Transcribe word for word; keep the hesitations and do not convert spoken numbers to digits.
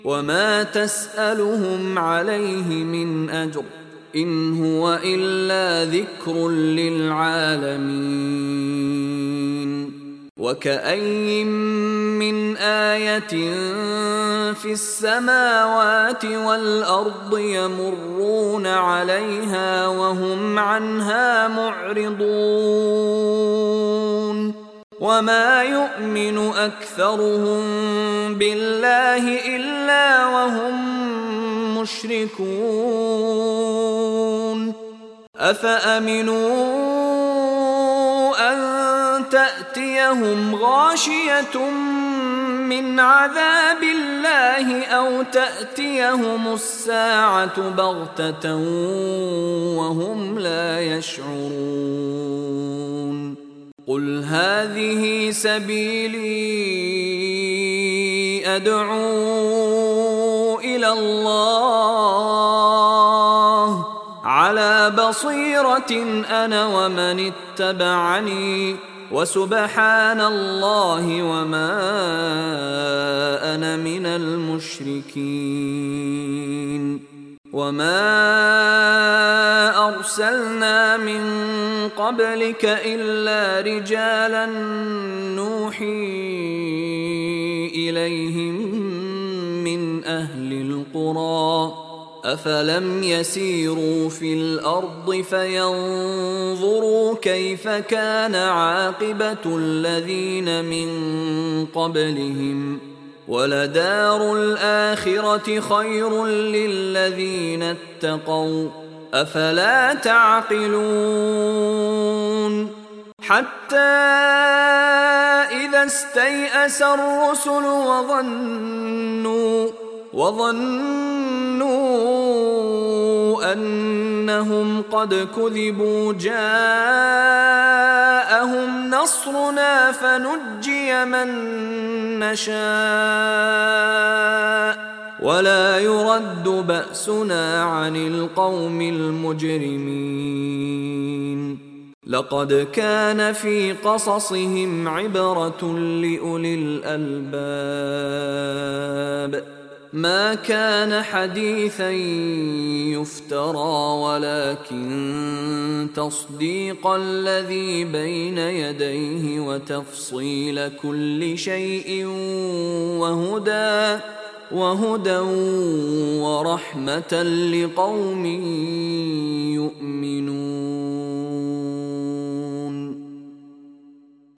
وما تسألهم عليه من أجر إن هو إلا ذكر للعالمين. وكأين من آية في السماوات والأرض يمرون عليها وهم عنها معرضون وما يؤمن أكثرهم بالله إلا وهم مشركون. أفأمنوا أن تأتيهم غاشية من عذاب الله أو تأتيهم الساعة بغتة وهم لا يشعرون. قل هذه سبيلي أدعو إلى الله على بصيرة أنا ومن اتبعني وسبحان الله وما أنا من المشركين. وما أرسلنا من قبلك إلا رجالا نوحي إليهم من أهل القرى أفلم يسيروا في الأرض فينظروا كيف كان عاقبة الذين من قبلهم ولدار الآخرة خير للذين اتقوا أفلا تعقلون. حتى إذا استيأس الرسل وظنوا وظنوا أنهم قد كذبوا جاءهم نصرنا فنجي من نشاء ولا يرد بأسنا عن القوم المجرمين. لقد كان في قصصهم عبرة لأولي الألباب ما كان حديثا يفترى ولكن تصديق الذي بين يديه وتفصيل كل شيء وهدى وهدى ورحمة لقوم يؤمنون.